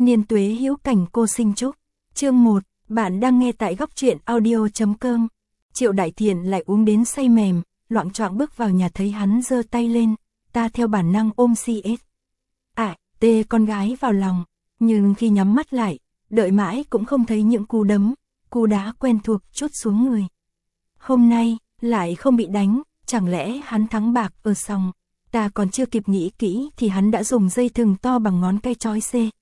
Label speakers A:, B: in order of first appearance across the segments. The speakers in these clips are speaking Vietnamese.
A: Niên tuế hữu cảnh cô sinh chúc. Chương 1, bạn đang nghe tại góc truyện audio.com. Triệu Đại Thiện lại uống đến say mềm, loạng choạng bước vào nhà thấy hắn giơ tay lên, ta theo bản năng ôm CS. Tê con gái vào lòng, nhưng khi nhắm mắt lại, đợi mãi cũng không thấy những cú đấm, cú đá quen thuộc trút xuống người. Hôm nay, lại không bị đánh, chẳng lẽ hắn thắng bạc ở sòng. Ta còn chưa kịp nghĩ kỹ thì hắn đã dùng dây thừng to bằng ngón cây trói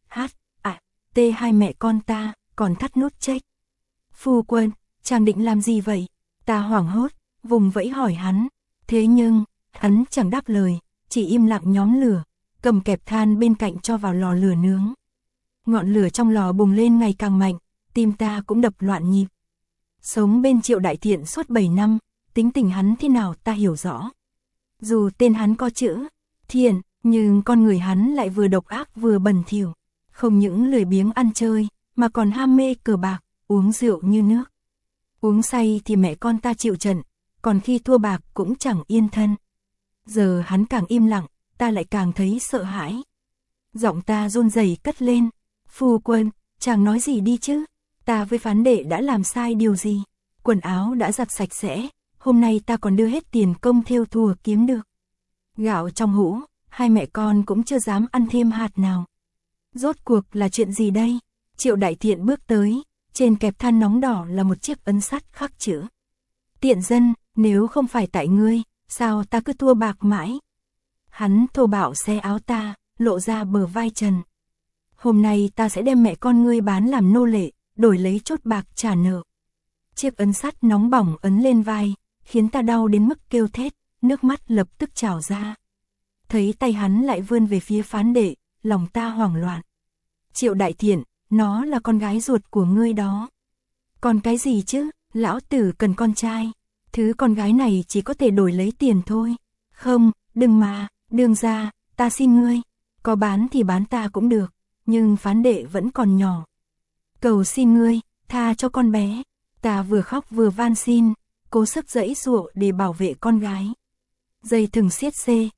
A: T hai mẹ con ta, còn thắt nút check. Phu quân, chàng định làm gì vậy? Ta hoảng hốt, vùng vẫy hỏi hắn. Thế nhưng, hắn chẳng đáp lời, chỉ im lặng nhóm lửa, cầm kẹp than bên cạnh cho vào lò lửa nướng. Ngọn lửa trong lò bùng lên ngày càng mạnh, tim ta cũng đập loạn nhịp. Sống bên Triệu Đại Thiện suốt 7 năm, tính tình hắn thế nào ta hiểu rõ. Dù tên hắn có chữ Thiện, nhưng con người hắn lại vừa độc ác vừa bẩn thỉu, không những lười biếng ăn chơi, mà còn ham mê cờ bạc, uống rượu như nước. Uống say thì mẹ con ta chịu trận, còn khi thua bạc cũng chẳng yên thân. Giờ hắn càng im lặng, ta lại càng thấy sợ hãi. Giọng ta run rẩy cất lên. Phu quân, chàng nói gì đi chứ? Ta với phán đệ đã làm sai điều gì? Quần áo đã giặt sạch sẽ, hôm nay ta còn đưa hết tiền công thêu thùa kiếm được. Gạo trong hũ, hai mẹ con cũng chưa dám ăn thêm hạt nào. Rốt cuộc là chuyện gì đây? Triệu Đại Thiện bước tới, trên kẹp than nóng đỏ là một chiếc ấn sắt khắc chữ. Tiện dân, nếu không phải tại ngươi, sao ta cứ thua bạc mãi? Hắn thô bạo xé áo ta, lộ ra bờ vai trần. Hôm nay ta sẽ đem mẹ con ngươi bán làm nô lệ, đổi lấy chốt bạc trả nợ. Chiếc ấn sắt nóng bỏng ấn lên vai, khiến ta đau đến mức kêu thét, nước mắt lập tức trào ra. Thấy tay hắn lại vươn về phía phán đệ, lòng ta hoảng loạn. Triệu Đại Thiện, nó là con gái ruột của ngươi đó. Còn cái gì chứ, lão tử cần con trai. Thứ con gái này chỉ có thể đổi lấy tiền thôi. Không, đừng mà, đương ra, ta xin ngươi. Có bán thì bán ta cũng được, nhưng phán đệ vẫn còn nhỏ. Cầu xin ngươi, tha cho con bé. Ta vừa khóc vừa van xin, cố sức giãy giụa để bảo vệ con gái. Dây thừng siết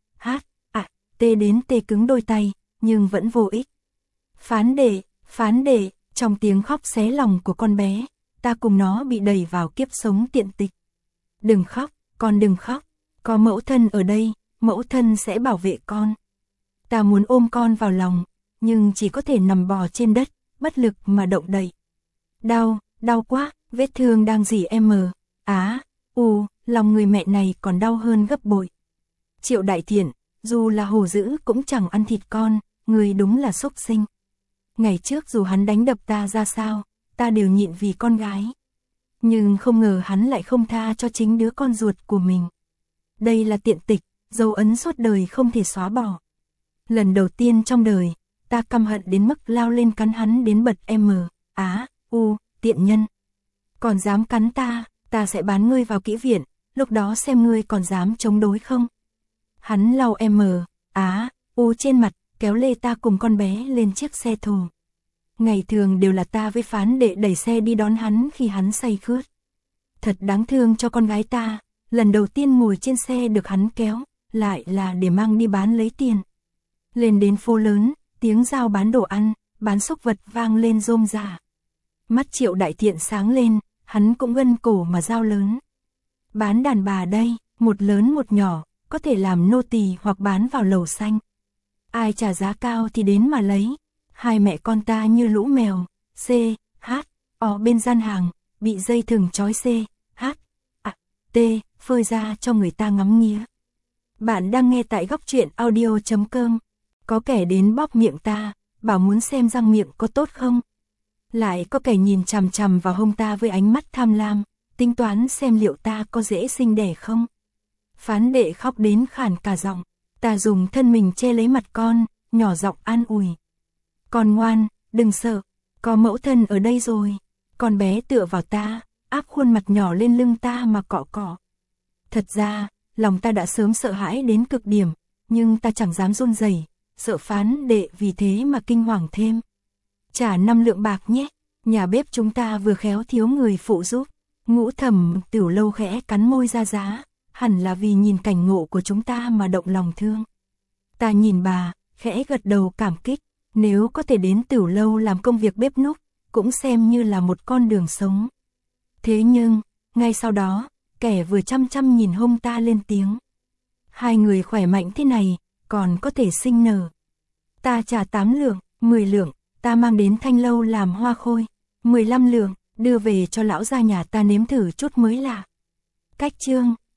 A: T đến tê cứng đôi tay, nhưng vẫn vô ích. Phán đệ, trong tiếng khóc xé lòng của con bé, ta cùng nó bị đẩy vào kiếp sống tiện tịch. Đừng khóc, con đừng khóc, có mẫu thân ở đây, mẫu thân sẽ bảo vệ con. Ta muốn ôm con vào lòng, nhưng chỉ có thể nằm bò trên đất, bất lực mà động đậy. Đau quá, vết thương đang rỉ lòng người mẹ này còn đau hơn gấp bội. Triệu Đại Thiện, dù là hổ dữ cũng chẳng ăn thịt con, người đúng là súc sinh. Ngày trước dù hắn đánh đập ta ra sao, ta đều nhịn vì con gái. Nhưng không ngờ hắn lại không tha cho chính đứa con ruột của mình. Đây là tiện tịch, dấu ấn suốt đời không thể xóa bỏ. Lần đầu tiên trong đời, ta căm hận đến mức lao lên cắn hắn đến bật tiện nhân. Còn dám cắn ta sẽ bán ngươi vào kỹ viện, lúc đó xem ngươi còn dám chống đối không. Hắn lau trên mặt, kéo lê ta cùng con bé lên chiếc xe thồ. Ngày thường đều là ta với phán đệ đẩy xe đi đón hắn khi hắn say khướt. Thật đáng thương cho con gái ta, lần đầu tiên ngồi trên xe được hắn kéo, lại là để mang đi bán lấy tiền. Lên đến phố lớn, tiếng giao bán đồ ăn, bán súc vật vang lên rôm rả. Mắt Triệu Đại Thiện sáng lên, hắn cũng gân cổ mà giao lớn. Bán đàn bà đây, một lớn một nhỏ, có thể làm nô tỳ hoặc bán vào lầu xanh. Ai trả giá cao thì đến mà lấy. Hai mẹ con ta như lũ mèo, bên gian hàng, bị dây thừng trói phơi ra cho người ta ngắm nghía. Bạn đang nghe tại góc truyện audio.com. Có kẻ đến bóp miệng ta, bảo muốn xem răng miệng có tốt không. Lại có kẻ nhìn chằm chằm vào hông ta với ánh mắt tham lam, tính toán xem liệu ta có dễ sinh đẻ không. Phán đệ khóc đến khản cả giọng, ta dùng thân mình che lấy mặt con, nhỏ giọng an ủi. Con ngoan, đừng sợ, có mẫu thân ở đây rồi. Con bé tựa vào ta, áp khuôn mặt nhỏ lên lưng ta mà cọ cọ. Thật ra, lòng ta đã sớm sợ hãi đến cực điểm, nhưng ta chẳng dám run rẩy, sợ phán đệ vì thế mà kinh hoàng thêm. Trả 5 lượng bạc nhé, nhà bếp chúng ta vừa khéo thiếu người phụ giúp. Ngũ Thẩm Tiểu Lâu khẽ cắn môi ra giá, hẳn là vì nhìn cảnh ngộ của chúng ta mà động lòng thương. Ta nhìn bà, khẽ gật đầu cảm kích, Nếu có thể đến Tửu lâu làm công việc bếp núc, cũng xem như là một con đường sống. Thế nhưng, ngay sau đó, kẻ vừa chăm chăm nhìn hông ta lên tiếng. Hai người khỏe mạnh thế này, còn có thể sinh nở. Ta trả 8 lượng, 10 lượng, ta mang đến Thanh lâu làm hoa khôi. 15 lượng, đưa về cho lão gia nhà ta nếm thử chút mới lạ. Cách chương